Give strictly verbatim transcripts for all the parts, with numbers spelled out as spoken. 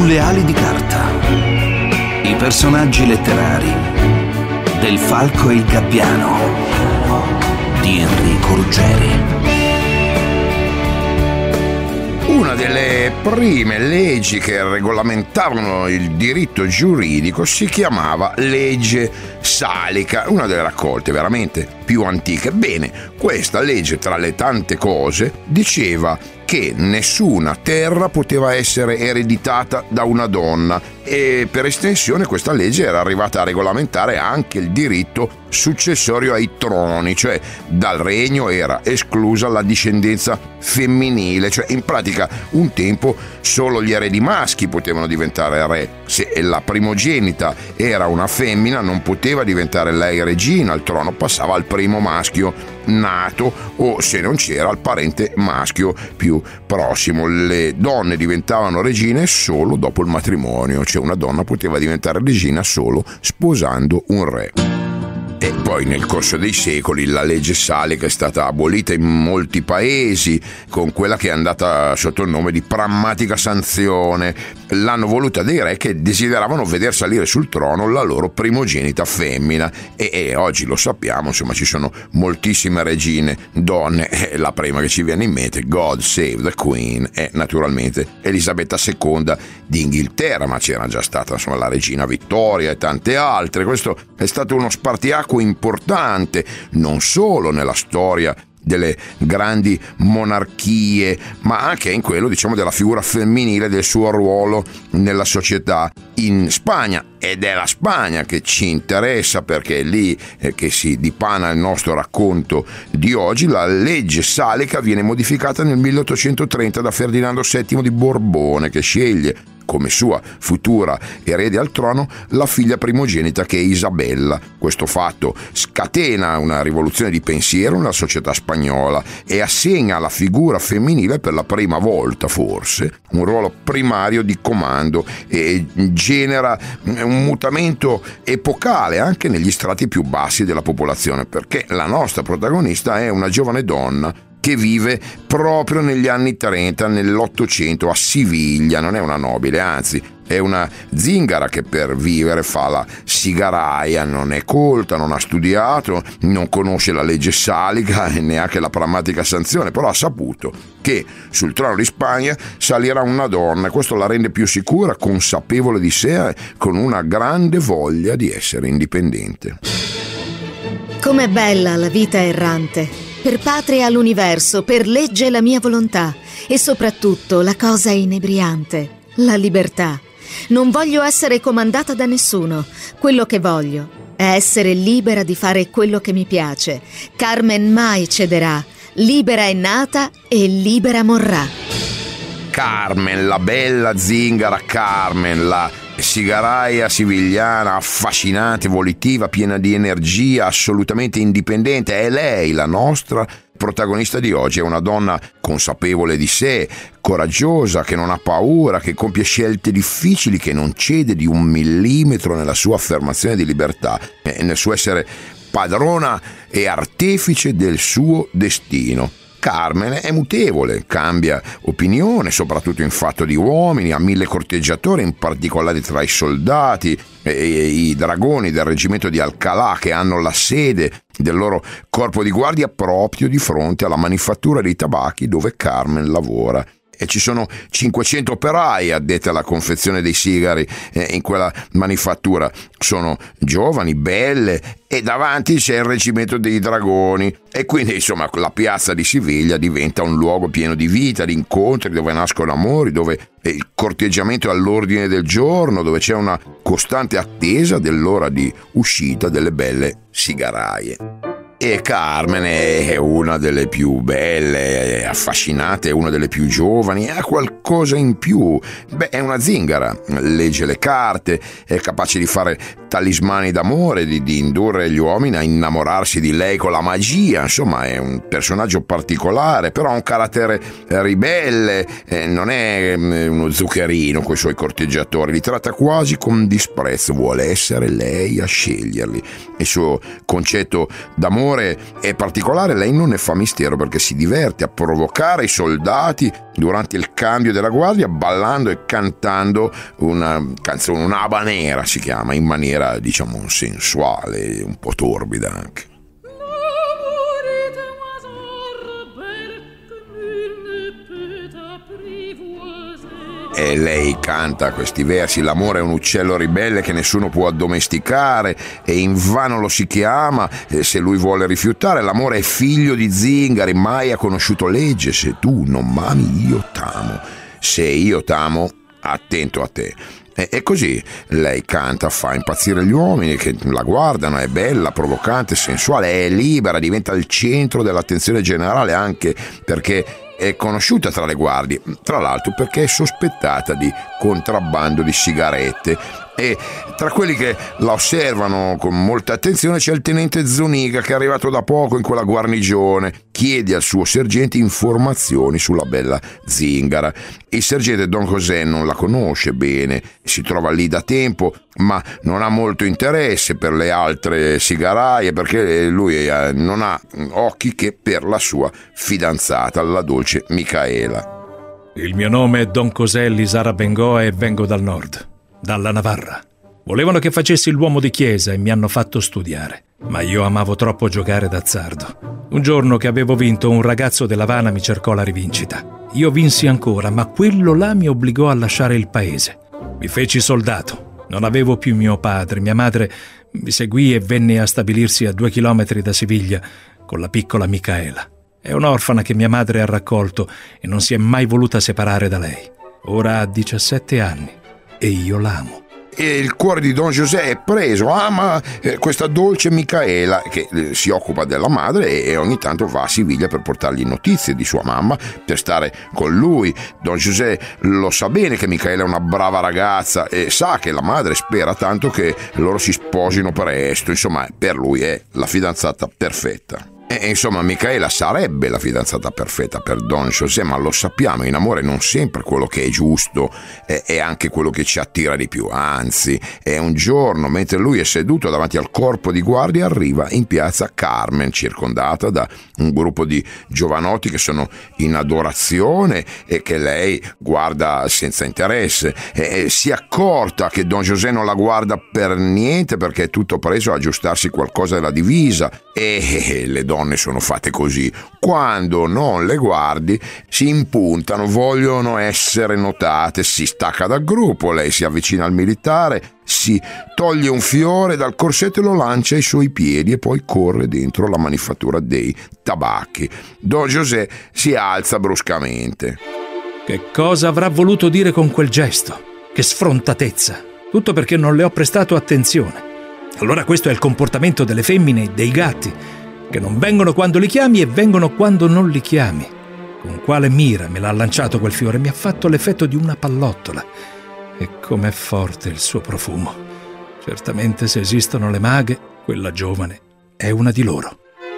sulle ali di carta. I personaggi letterari del Falco e il Gabbiano di Enrico Ruggeri. Una delle prime leggi che regolamentarono il diritto giuridico si chiamava legge salica, una delle raccolte veramente più antiche. Bene, questa legge, tra le tante cose, diceva che nessuna terra poteva essere ereditata da una donna e per estensione questa legge era arrivata a regolamentare anche il diritto successorio ai troni, cioè dal regno era esclusa la discendenza femminile, cioè in pratica un tempo solo gli eredi maschi potevano diventare re. Se la primogenita era una femmina non poteva diventare lei regina, il trono passava al primo maschio nato o, se non c'era, al parente maschio più prossimo. Le donne diventavano regine solo dopo il matrimonio, cioè una donna poteva diventare regina solo sposando un re. E poi nel corso dei secoli la legge salica è stata abolita in molti paesi con quella che è andata sotto il nome di prammatica sanzione. L'hanno voluta dei re che desideravano veder salire sul trono la loro primogenita femmina e, e oggi lo sappiamo, insomma ci sono moltissime regine donne e la prima che ci viene in mente, God Save the Queen, è naturalmente Elisabetta seconda d'Inghilterra, ma c'era già stata insomma la regina Vittoria e tante altre. Questo è stato uno spartiacque importante non solo nella storia delle grandi monarchie, ma anche in quello, diciamo, della figura femminile, del suo ruolo nella società. In Spagna, ed è la Spagna che ci interessa perché è lì eh, che si dipana il nostro racconto di oggi, la legge salica viene modificata nel milleottocentotrenta da Ferdinando settimo di Borbone, che sceglie come sua futura erede al trono la figlia primogenita che è Isabella. Questo fatto scatena una rivoluzione di pensiero nella società spagnola e assegna alla figura femminile per la prima volta forse un ruolo primario di comando e genera un mutamento epocale anche negli strati più bassi della popolazione, perché la nostra protagonista è una giovane donna che vive proprio negli anni trenta, nell'Ottocento, a Siviglia. Non è una nobile, anzi è una zingara che per vivere fa la sigaraia, non è colta, non ha studiato, non conosce la legge salica e neanche la prammatica sanzione, però ha saputo che sul trono di Spagna salirà una donna e questo la rende più sicura, consapevole di sé e con una grande voglia di essere indipendente. Com'è bella la vita errante! Per patria l'universo, per legge la mia volontà e soprattutto la cosa inebriante, la libertà. Non voglio essere comandata da nessuno. Quello che voglio è essere libera di fare quello che mi piace. Carmen mai cederà. Libera è nata e libera morrà. Carmen, la bella zingara Carmen, la sigaraia sivigliana, affascinante, volitiva, piena di energia, assolutamente indipendente. È lei la nostra protagonista di oggi. È una donna consapevole di sé, coraggiosa, che non ha paura, che compie scelte difficili, che non cede di un millimetro nella sua affermazione di libertà e nel suo essere padrona e artefice del suo destino. Carmen è mutevole, cambia opinione, soprattutto in fatto di uomini, ha mille corteggiatori, in particolare tra i soldati e i dragoni del reggimento di Alcalá, che hanno la sede del loro corpo di guardia proprio di fronte alla manifattura dei tabacchi dove Carmen lavora. E ci sono cinquecento operai addetti alla confezione dei sigari eh, in quella manifattura. Sono giovani, belle, e davanti c'è il reggimento dei dragoni. E quindi, insomma, la piazza di Siviglia diventa un luogo pieno di vita, di incontri, dove nascono amori, dove il corteggiamento è all'ordine del giorno, dove c'è una costante attesa dell'ora di uscita delle belle sigaraie. E Carmen è una delle più belle, affascinate, è una delle più giovani, ha qualcosa in più. Beh, è una zingara, legge le carte, è capace di fare talismani d'amore, di, di indurre gli uomini a innamorarsi di lei con la magia. Insomma, è un personaggio particolare, però ha un carattere ribelle, eh, non è uno zuccherino coi suoi corteggiatori, li tratta quasi con disprezzo, vuole essere lei a sceglierli. Il suo concetto d'amore è particolare, lei non ne fa mistero perché si diverte a provocare i soldati durante il cambio della guardia, ballando e cantando una canzone, una habanera si chiama, in maniera diciamo sensuale, un po' torbida anche. E lei canta questi versi: l'amore è un uccello ribelle che nessuno può addomesticare e invano lo si chiama se lui vuole rifiutare. L'amore è figlio di zingari, mai ha conosciuto legge. Se tu non m'ami io t'amo, se io t'amo attento a te. E così lei canta, fa impazzire gli uomini che la guardano, è bella, provocante, sensuale, è libera, diventa il centro dell'attenzione generale, anche perché è conosciuta tra le guardie, tra l'altro perché è sospettata di contrabbando di sigarette. E tra quelli che la osservano con molta attenzione c'è il tenente Zuniga, che è arrivato da poco in quella guarnigione. Chiede al suo sergente informazioni sulla bella zingara. Il sergente Don José non la conosce bene, si trova lì da tempo, ma non ha molto interesse per le altre sigaraie, perché lui non ha occhi che per la sua fidanzata, la dolce Micaela. Il mio nome è Don José Lizarra Bengoa e vengo dal nord, dalla Navarra. Volevano che facessi l'uomo di chiesa e mi hanno fatto studiare, ma io amavo troppo giocare d'azzardo. Un giorno che avevo vinto, un ragazzo dell'Havana mi cercò la rivincita. Io vinsi ancora, ma quello là mi obbligò a lasciare il paese. Mi feci soldato. Non avevo più mio padre. Mia madre mi seguì e venne a stabilirsi a due chilometri da Siviglia con la piccola Micaela. È un'orfana che mia madre ha raccolto e non si è mai voluta separare da lei. Ora ha diciassette anni e io l'amo. E il cuore di Don José è preso, ama eh, questa dolce Micaela che eh, si occupa della madre e, e ogni tanto va a Siviglia per portargli notizie di sua mamma, per stare con lui. Don José lo sa bene che Micaela è una brava ragazza e sa che la madre spera tanto che loro si sposino presto. Insomma, per lui è la fidanzata perfetta. E insomma, Micaela sarebbe la fidanzata perfetta per Don José, ma lo sappiamo, in amore non sempre quello che è giusto è, è anche quello che ci attira di più. Anzi, è un giorno, mentre lui è seduto davanti al corpo di guardia, arriva in piazza Carmen, circondata da un gruppo di giovanotti che sono in adorazione e che lei guarda senza interesse. E, e si è accorta che Don José non la guarda per niente, perché è tutto preso a aggiustarsi qualcosa della divisa, e, e le donne sono fatte così: quando non le guardi si impuntano, vogliono essere notate. Si stacca dal gruppo, lei si avvicina al militare, si toglie un fiore dal corsetto e lo lancia ai suoi piedi e poi corre dentro la manifattura dei tabacchi. Don José si alza bruscamente. Che cosa avrà voluto dire con quel gesto? Che sfrontatezza! Tutto perché non le ho prestato attenzione. Allora questo è il comportamento delle femmine e dei gatti, che non vengono quando li chiami e vengono quando non li chiami. Con quale mira me l'ha lanciato quel fiore? Mi ha fatto l'effetto di una pallottola. E com'è forte il suo profumo. Certamente, se esistono le maghe, quella giovane è una di loro.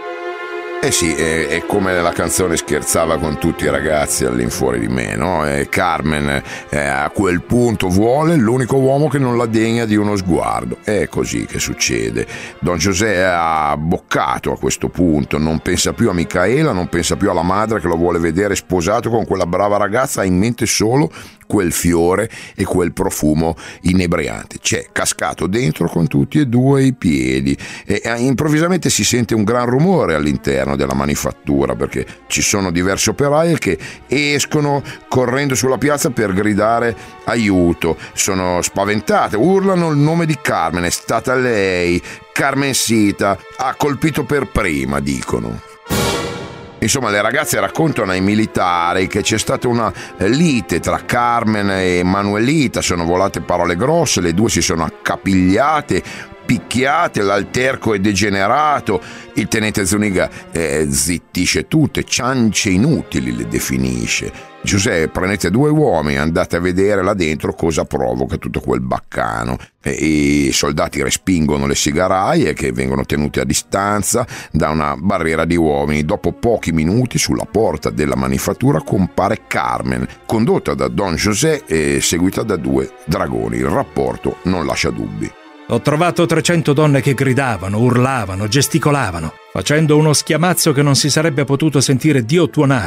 Eh sì, è, è come la canzone scherzava con tutti i ragazzi all'infuori di me, no? E Carmen eh, a quel punto vuole l'unico uomo che non la degna di uno sguardo. È così che succede. Don José ha boccato a questo punto, non pensa più a Micaela, non pensa più alla madre che lo vuole vedere sposato con quella brava ragazza, ha in mente solo quel fiore e quel profumo inebriante. C'è cascato dentro con tutti e due i piedi e improvvisamente si sente un gran rumore all'interno della manifattura, perché ci sono diverse operaie che escono correndo sulla piazza per gridare aiuto. Sono spaventate, urlano il nome di Carmen. È stata lei, Carmencita, ha colpito per prima, dicono. Insomma, le ragazze raccontano ai militari che c'è stata una lite tra Carmen e Manuelita, sono volate parole grosse, le due si sono accapigliate, picchiate, l'alterco è degenerato. Il tenente Zuniga eh, zittisce tutte, ciance inutili le definisce. José, prendete due uomini, andate a vedere là dentro cosa provoca tutto quel baccano. E i soldati respingono le sigaraie che vengono tenute a distanza da una barriera di uomini. Dopo pochi minuti sulla porta della manifattura compare Carmen, condotta da Don José e seguita da due dragoni. Il rapporto non lascia dubbi. Ho trovato trecento donne che gridavano, urlavano, gesticolavano, facendo uno schiamazzo che non si sarebbe potuto sentire Dio tuonare.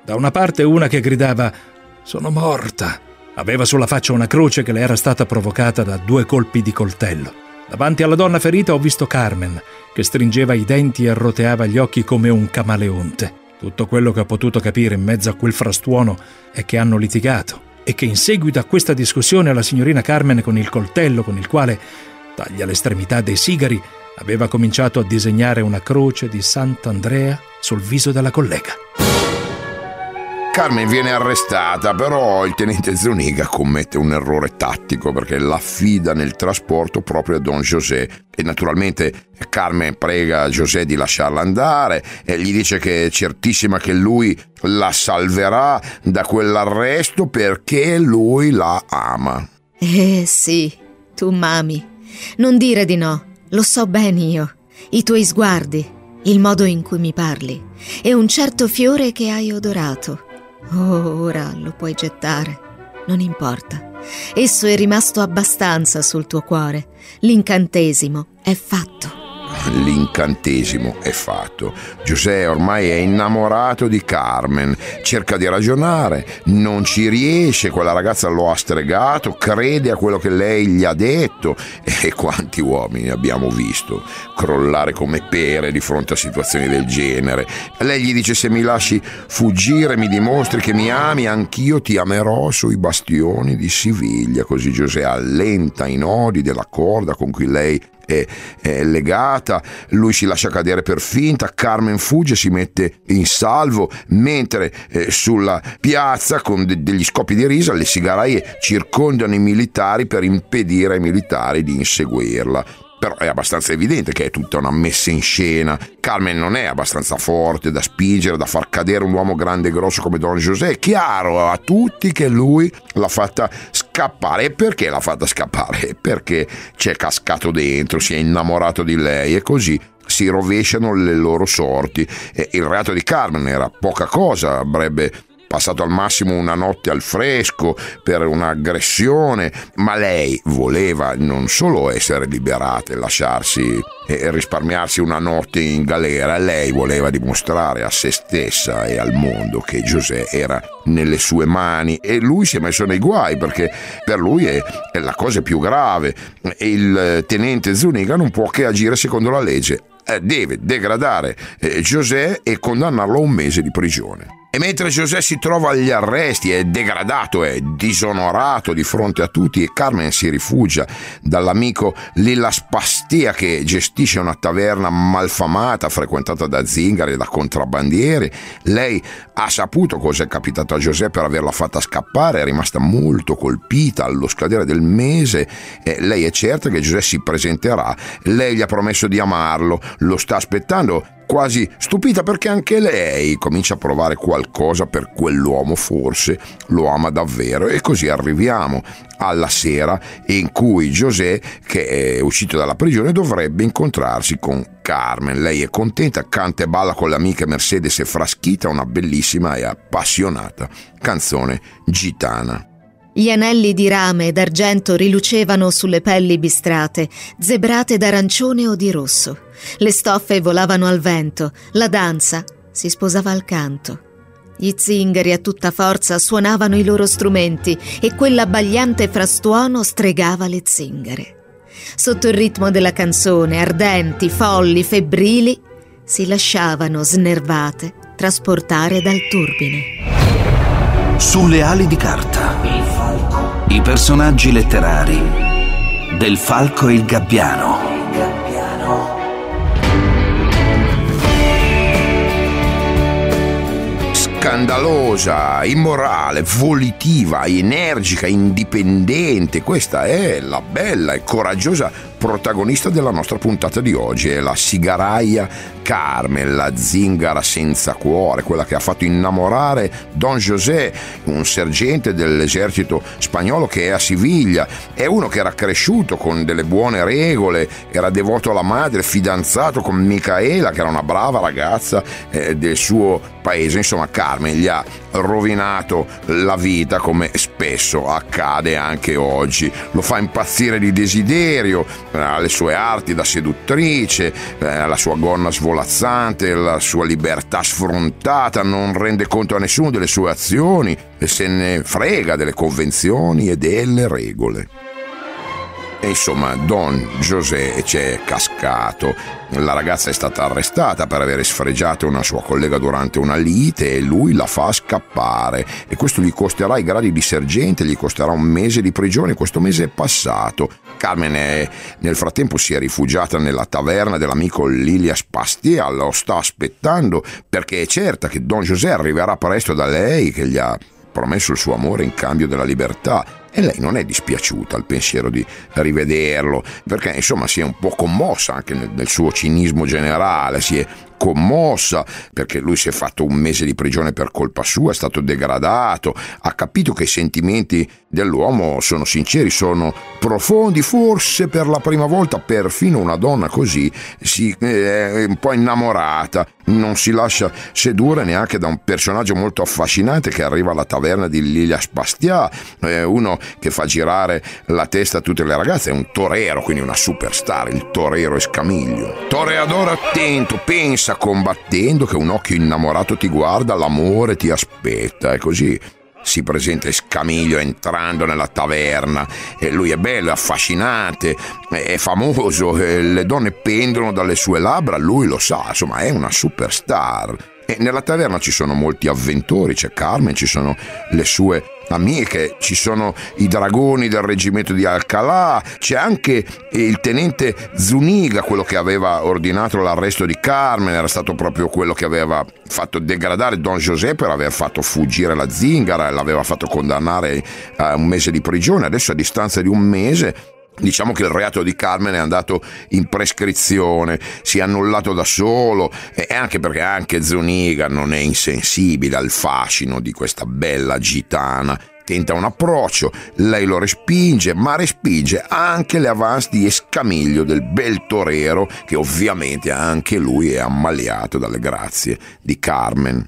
Da una parte una che gridava «Sono morta!». Aveva sulla faccia una croce che le era stata provocata da due colpi di coltello. Davanti alla donna ferita ho visto Carmen, che stringeva i denti e roteava gli occhi come un camaleonte. Tutto quello che ho potuto capire in mezzo a quel frastuono è che hanno litigato e che in seguito a questa discussione la signorina Carmen, con il coltello con il quale taglia l'estremità dei sigari, aveva cominciato a disegnare una croce di Sant'Andrea sul viso della collega. Carmen viene arrestata, però il tenente Zuniga commette un errore tattico perché l'affida nel trasporto proprio a Don José e naturalmente Carmen prega José di lasciarla andare e gli dice che è certissima che lui la salverà da quell'arresto perché lui la ama. Eh sì, tu m'ami. Non dire di no, lo so bene io. I tuoi sguardi, il modo in cui mi parli e un certo fiore che hai odorato. Oh, ora lo puoi gettare, non importa. Esso è rimasto abbastanza sul tuo cuore. L'incantesimo è fatto. L'incantesimo è fatto. José ormai è innamorato di Carmen, cerca di ragionare, non ci riesce, quella ragazza lo ha stregato, crede a quello che lei gli ha detto e quanti uomini abbiamo visto crollare come pere di fronte a situazioni del genere. Lei gli dice: se mi lasci fuggire, mi dimostri che mi ami, anch'io ti amerò sui bastioni di Siviglia. Così José allenta i nodi della corda con cui lei È, è legata, lui si lascia cadere per finta, Carmen fugge, si mette in salvo, mentre eh, sulla piazza con de- degli scoppi di risa le sigaraie circondano i militari per impedire ai militari di inseguirla. Però è abbastanza evidente che è tutta una messa in scena. Carmen non è abbastanza forte da spingere, da far cadere un uomo grande e grosso come Don José. È chiaro a tutti che lui l'ha fatta scappare. E perché l'ha fatta scappare? Perché c'è cascato dentro, si è innamorato di lei e così si rovesciano le loro sorti. E il reato di Carmen era poca cosa, avrebbe passato al massimo una notte al fresco per un'aggressione, ma lei voleva non solo essere liberata e lasciarsi e risparmiarsi una notte in galera, lei voleva dimostrare a se stessa e al mondo che José era nelle sue mani e lui si è messo nei guai perché per lui è, è la cosa più grave. Il tenente Zuniga non può che agire secondo la legge, deve degradare José e condannarlo a un mese di prigione. E mentre José si trova agli arresti, è degradato, è disonorato di fronte a tutti, e Carmen si rifugia dall'amico Lilla Spastia che gestisce una taverna malfamata frequentata da zingari e da contrabbandieri. Lei ha saputo cosa è capitato a José per averla fatta scappare, è rimasta molto colpita. Allo scadere del mese eh, lei è certa che José si presenterà, lei gli ha promesso di amarlo, lo sta aspettando, quasi stupita perché anche lei comincia a provare qualcosa per quell'uomo, forse lo ama davvero. E così arriviamo alla sera in cui José, che è uscito dalla prigione, dovrebbe incontrarsi con Carmen. Lei è contenta, canta e balla con le amiche Mercedes e Frasquita, una bellissima e appassionata canzone gitana. Gli anelli di rame e d'argento rilucevano sulle pelli bistrate, zebrate d'arancione o di rosso. Le stoffe volavano al vento, la danza si sposava al canto. Gli zingari a tutta forza suonavano i loro strumenti e quell'abbagliante frastuono stregava le zingare. Sotto il ritmo della canzone, ardenti, folli, febbrili, si lasciavano snervate trasportare dal turbine. Sulle ali di carta, il falco. I personaggi letterari del Falco e il Gabbiano. Il Gabbiano. Scandalosa, immorale, volitiva, energica, indipendente. Questa è la bella e coraggiosa protagonista della nostra puntata di oggi. È la sigaraia Carmen, la zingara senza cuore, quella che ha fatto innamorare Don José, un sergente dell'esercito spagnolo che è a Siviglia. È uno che era cresciuto con delle buone regole, era devoto alla madre, fidanzato con Micaela, che era una brava ragazza eh, del suo paese. Insomma, Carmen gli ha rovinato la vita, come spesso accade anche oggi. Lo fa impazzire di desiderio, ha le sue arti da seduttrice, la sua gonna svolazzante, la sua libertà sfrontata, non rende conto a nessuno delle sue azioni e se ne frega delle convenzioni e delle regole. E insomma, Don José c'è cascato. La ragazza è stata arrestata per aver sfregiato una sua collega durante una lite e lui la fa scappare. E questo gli costerà i gradi di sergente, gli costerà un mese di prigione. Questo mese è passato. Carmen è, nel frattempo si è rifugiata nella taverna dell'amico Lilias Pastia, lo sta aspettando perché è certa che Don José arriverà presto da lei, che gli ha promesso il suo amore in cambio della libertà. E lei non è dispiaciuta al pensiero di rivederlo, perché insomma si è un po' commossa anche nel, nel suo cinismo generale, si è commossa perché lui si è fatto un mese di prigione per colpa sua, è stato degradato, ha capito che i sentimenti dell'uomo sono sinceri, sono profondi, forse per la prima volta perfino una donna così si è un po' innamorata, non si lascia sedurre neanche da un personaggio molto affascinante che arriva alla taverna di Lilias Pastia, uno che fa girare la testa a tutte le ragazze, è un torero, quindi una superstar, il torero Escamiglio. Toreador attento, pensa combattendo che un occhio innamorato ti guarda, l'amore ti aspetta, e così si presenta Escamiglio entrando nella taverna e lui è bello, è affascinante, è famoso, le donne pendono dalle sue labbra, lui lo sa, insomma è una superstar. E nella taverna ci sono molti avventori, c'è Carmen, ci sono le sue amiche, ci sono i dragoni del reggimento di Alcalá, c'è anche il tenente Zuniga, quello che aveva ordinato l'arresto di Carmen, era stato proprio quello che aveva fatto degradare Don José per aver fatto fuggire la zingara e l'aveva fatto condannare a un mese di prigione. Adesso a distanza di un mese diciamo che il reato di Carmen è andato in prescrizione, si è annullato da solo, e anche perché anche Zuniga non è insensibile al fascino di questa bella gitana. Tenta un approccio, lei lo respinge, ma respinge anche le avance di Escamiglio, del bel torero, che ovviamente anche lui è ammaliato dalle grazie di Carmen.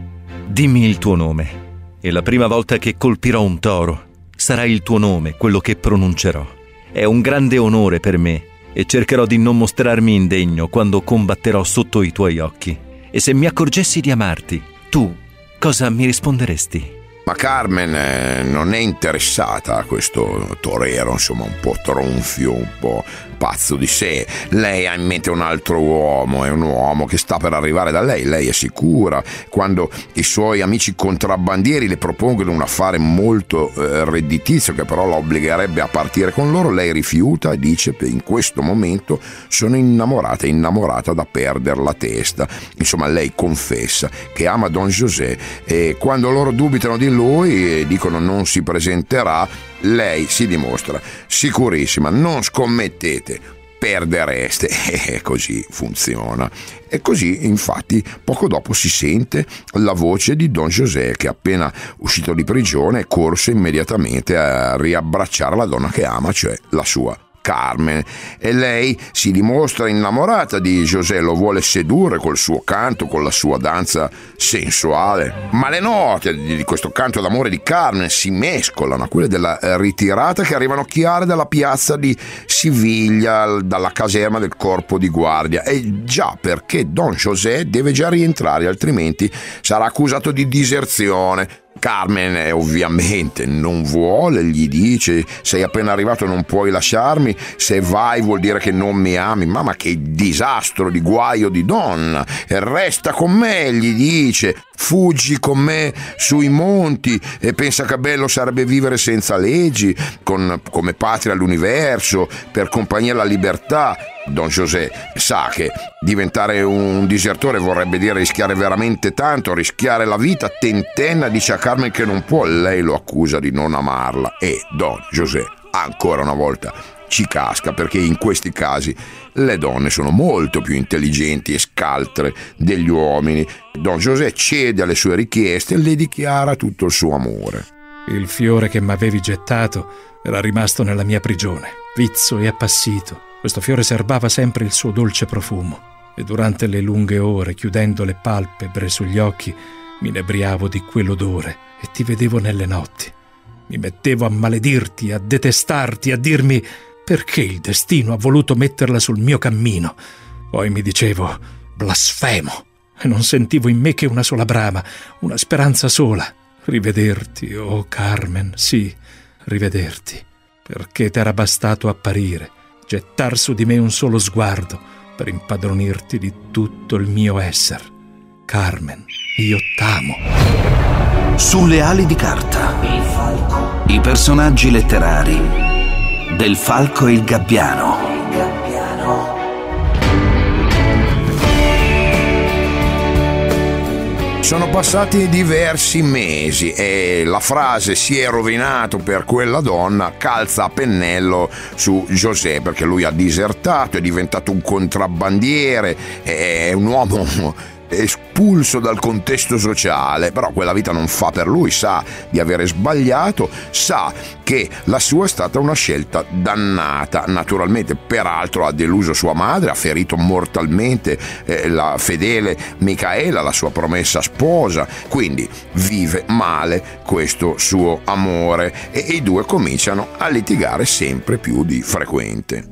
Dimmi il tuo nome, e la prima volta che colpirò un toro sarà il tuo nome quello che pronuncerò. È un grande onore per me e cercherò di non mostrarmi indegno quando combatterò sotto i tuoi occhi. E se mi accorgessi di amarti, tu cosa mi risponderesti? Ma Carmen eh, non è interessata a questo torero, insomma, un po' tronfio, un po' pazzo di sé. Lei ha in mente un altro uomo, è un uomo che sta per arrivare da lei, lei è sicura. Quando i suoi amici contrabbandieri le propongono un affare molto eh, redditizio, che però la obbligherebbe a partire con loro, lei rifiuta e dice che in questo momento sono innamorata, innamorata da perdere la testa. Insomma, lei confessa che ama Don José, e quando loro dubitano di lui e dicono non si presenterà, lei si dimostra sicurissima. Non scommettete, perdereste. E così funziona. E così infatti poco dopo si sente la voce di Don José, che appena uscito di prigione è corso immediatamente a riabbracciare la donna che ama, cioè la sua Carmen, e lei si dimostra innamorata di José, lo vuole sedurre col suo canto, con la sua danza sensuale. Ma le note di questo canto d'amore di Carmen si mescolano a quelle della ritirata che arrivano chiare dalla piazza di Siviglia, dalla caserma del corpo di guardia. E già perché Don José deve già rientrare, altrimenti sarà accusato di diserzione. Carmen eh, ovviamente non vuole, gli dice: sei appena arrivato, non puoi lasciarmi, se vai vuol dire che non mi ami. Mamma, che disastro di guaio di donna! E resta con me, gli dice, fuggi con me sui monti, e pensa che bello sarebbe vivere senza leggi, con, come patria all'universo, per compagnia alla libertà. Don José sa che diventare un disertore vorrebbe dire rischiare veramente tanto, rischiare la vita. Tentenna, dice a Carmen che non può, lei lo accusa di non amarla, e Don José ancora una volta ci casca, perché in questi casi le donne sono molto più intelligenti e scaltre degli uomini. Don José cede alle sue richieste e le dichiara tutto il suo amore. Il fiore che m'avevi gettato era rimasto nella mia prigione, vizzo e appassito. Questo fiore serbava sempre il suo dolce profumo, e durante le lunghe ore, chiudendo le palpebre sugli occhi, Mi inebriavo di quell'odore e ti vedevo nelle notti. Mi mettevo a maledirti, a detestarti, a dirmi perché il destino ha voluto metterla sul mio cammino. Poi mi dicevo blasfemo e non sentivo in me che una sola brama, una speranza sola. Rivederti, oh Carmen, sì, rivederti, perché t'era bastato apparire, gettar su di me un solo sguardo per impadronirti di tutto il mio esser. Carmen, io t'amo. Sulle ali di carta. Il falco. I personaggi letterari del Falco e il Gabbiano. Il Gabbiano. Sono passati diversi mesi e la frase "si è rovinato per quella donna" calza a pennello su José, perché lui ha disertato, è diventato un contrabbandiere, è un uomo espulso dal contesto sociale, però quella vita non fa per lui, sa di avere sbagliato, sa che la sua è stata una scelta dannata. Naturalmente, peraltro, ha deluso sua madre, ha ferito mortalmente eh, la fedele Micaela, la sua promessa sposa, quindi vive male questo suo amore e, e i due cominciano a litigare sempre più di frequente.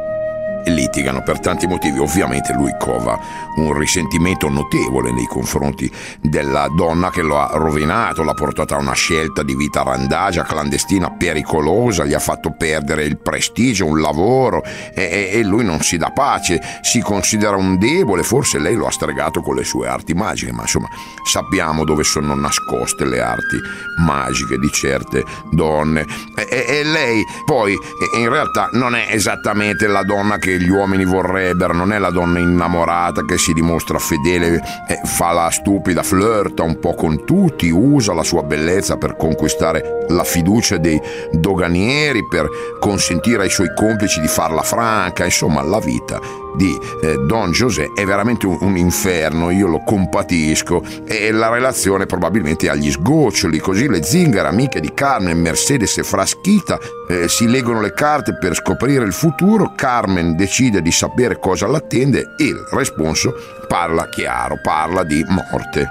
Litigano per tanti motivi. Ovviamente lui cova un risentimento notevole nei confronti della donna che lo ha rovinato, l'ha portato a una scelta di vita randagia, clandestina, pericolosa, gli ha fatto perdere il prestigio, un lavoro e, e lui non si dà pace, si considera un debole. Forse lei lo ha stregato con le sue arti magiche, ma insomma sappiamo dove sono nascoste le arti magiche di certe donne e, e, e lei poi in realtà non è esattamente la donna che gli uomini vorrebbero, non è la donna innamorata che si dimostra fedele, eh, fa la stupida, flirta un po' con tutti, usa la sua bellezza per conquistare la fiducia dei doganieri, per consentire ai suoi complici di farla franca. Insomma, la vita di eh, Don José è veramente un, un inferno, io lo compatisco, e la relazione probabilmente agli sgoccioli. Così le zingare amiche di Carmen, Mercedes e Frasquita, eh, si leggono le carte per scoprire il futuro. Carmen decide di sapere cosa l'attende e il responso parla chiaro, parla di morte.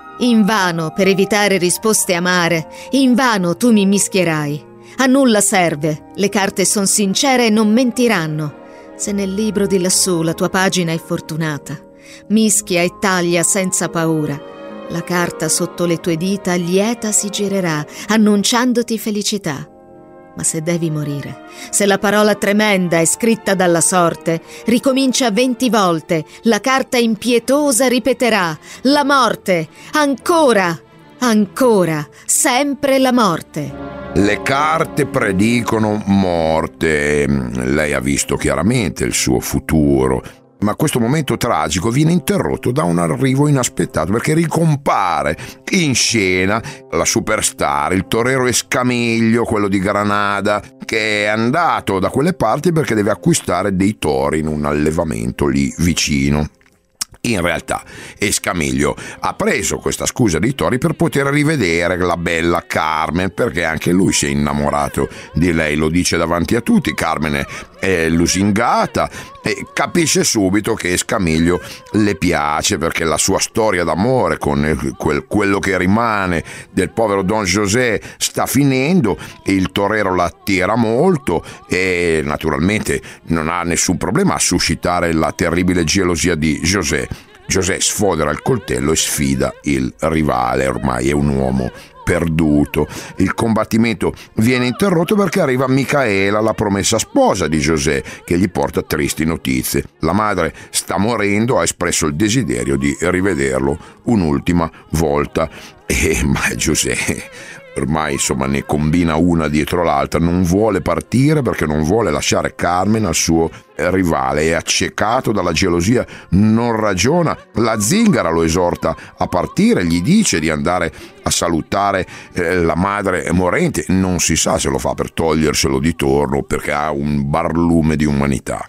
Invano, per evitare risposte amare, invano tu mi mischierai. A nulla serve, le carte son sincere e non mentiranno. Se nel libro di lassù la tua pagina è fortunata, mischia e taglia senza paura. La carta sotto le tue dita lieta si girerà, annunciandoti felicità. Ma se devi morire, se la parola tremenda è scritta dalla sorte, ricomincia venti volte, la carta impietosa ripeterà: la morte, ancora, ancora, sempre la morte. Le carte predicono morte. Lei ha visto chiaramente il suo futuro, ma questo momento tragico viene interrotto da un arrivo inaspettato, perché ricompare in scena la superstar, il torero Escamillo, quello di Granada, che è andato da quelle parti perché deve acquistare dei tori in un allevamento lì vicino. In realtà Escamillo ha preso questa scusa dei tori per poter rivedere la bella Carmen, perché anche lui si è innamorato di lei, lo dice davanti a tutti. Carmen è lusingata e capisce subito che Escamillo le piace, perché la sua storia d'amore con quel, quello che rimane del povero Don José sta finendo e il torero la attira molto e naturalmente non ha nessun problema a suscitare la terribile gelosia di José. José sfodera il coltello e sfida il rivale, ormai è un uomo perduto. Il combattimento viene interrotto perché arriva Micaela, la promessa sposa di José, che gli porta tristi notizie. La madre sta morendo, ha espresso il desiderio di rivederlo un'ultima volta e ma José ormai insomma ne combina una dietro l'altra, non vuole partire perché non vuole lasciare Carmen al suo rivale, è accecato dalla gelosia, non ragiona. La zingara lo esorta a partire, gli dice di andare a salutare eh, la madre morente, non si sa se lo fa per toglierselo di torno perché ha un barlume di umanità.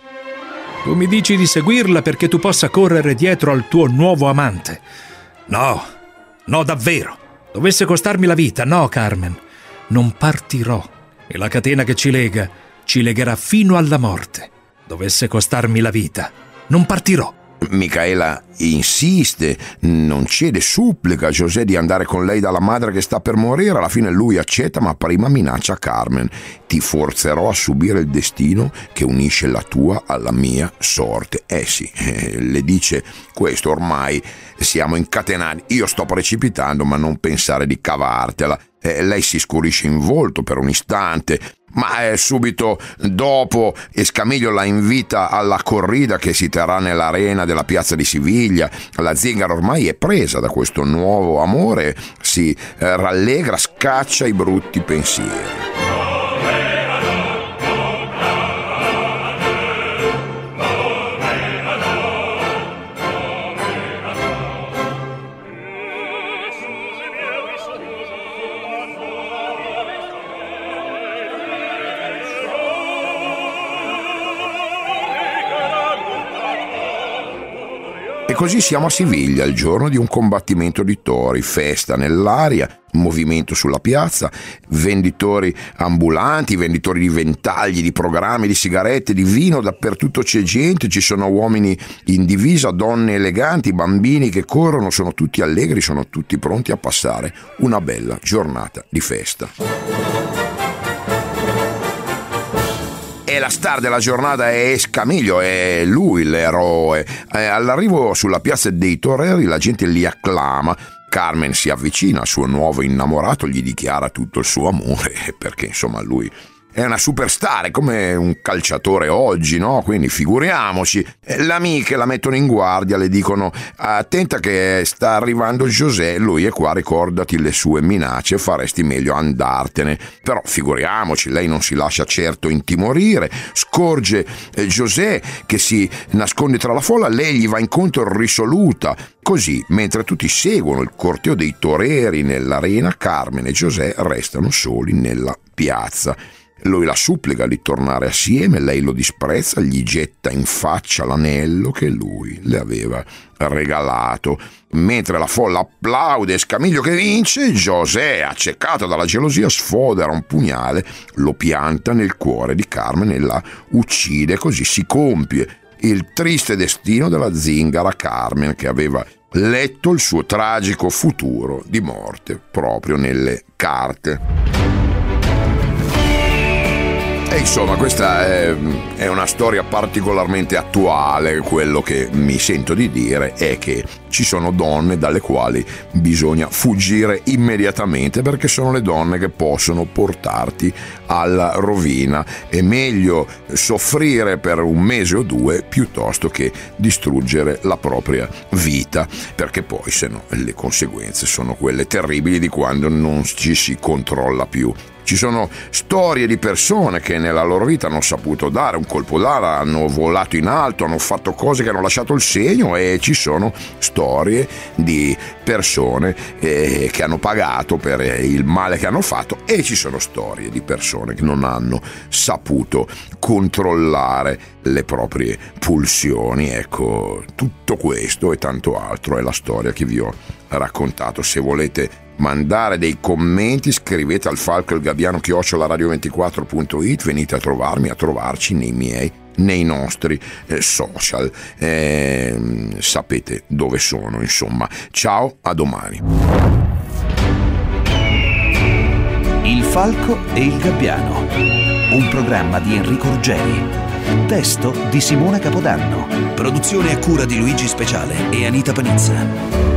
Tu mi dici di seguirla perché tu possa correre dietro al tuo nuovo amante. No, no davvero. Dovesse costarmi la vita, no, Carmen, non partirò. E la catena che ci lega, ci legherà fino alla morte. Dovesse costarmi la vita, non partirò. Micaela insiste, non cede, supplica José di andare con lei dalla madre che sta per morire. Alla fine lui accetta, ma prima minaccia Carmen: ti forzerò a subire il destino che unisce la tua alla mia sorte. Eh sì, eh, le dice questo: ormai siamo incatenati, io sto precipitando, ma non pensare di cavartela. Eh, lei si scurisce in volto per un istante, ma eh, subito dopo Escamillo la invita alla corrida che si terrà nell'arena della piazza di Siviglia. La zingara ormai è presa da questo nuovo amore, si eh, rallegra, scaccia i brutti pensieri. E così siamo a Siviglia, il giorno di un combattimento di tori, festa nell'aria, movimento sulla piazza, venditori ambulanti, venditori di ventagli, di programmi, di sigarette, di vino, dappertutto c'è gente, ci sono uomini in divisa, donne eleganti, bambini che corrono, sono tutti allegri, sono tutti pronti a passare una bella giornata di festa. E la star della giornata è Escamillo, è lui l'eroe. Eh, all'arrivo sulla piazza dei Toreri la gente li acclama. Carmen si avvicina al suo nuovo innamorato, gli dichiara tutto il suo amore, perché insomma lui è una superstar, è come un calciatore oggi, no? Quindi figuriamoci. Le amiche la mettono in guardia, le dicono: attenta che sta arrivando José, lui è qua, ricordati le sue minacce, faresti meglio andartene. Però figuriamoci, lei non si lascia certo intimorire, scorge eh, José che si nasconde tra la folla, lei gli va incontro risoluta. Così, mentre tutti seguono il corteo dei toreri nell'arena, Carmen e José restano soli nella piazza. Lui la supplica di tornare assieme, lei lo disprezza, gli getta in faccia l'anello che lui le aveva regalato. Mentre la folla applaude Escamillo che vince, José, accecato dalla gelosia, sfodera un pugnale, lo pianta nel cuore di Carmen e la uccide. Così si compie il triste destino della zingara Carmen, che aveva letto il suo tragico futuro di morte proprio nelle carte. E insomma, questa è, è una storia particolarmente attuale. Quello che mi sento di dire è che ci sono donne dalle quali bisogna fuggire immediatamente, perché sono le donne che possono portarti alla rovina. È meglio soffrire per un mese o due piuttosto che distruggere la propria vita, perché poi se no le conseguenze sono quelle terribili di quando non ci si controlla più. Ci sono storie di persone che nella loro vita hanno saputo dare un colpo d'ala, hanno volato in alto, hanno fatto cose che hanno lasciato il segno, e ci sono storie di persone eh, che hanno pagato per il male che hanno fatto, e ci sono storie di persone che non hanno saputo controllare le proprie pulsioni. Ecco, tutto questo e tanto altro è la storia che vi ho raccontato. Se volete mandare dei commenti, scrivete al falco il gabbiano chiocciola radio ventiquattro punto it, venite a trovarmi, a trovarci nei miei, nei nostri eh, social, eh, sapete dove sono, insomma. Ciao, a domani. Il falco e il gabbiano, un programma di Enrico Ruggeri, testo di Simona Capodanno, produzione a cura di Luigi Speciale e Anita Panizza.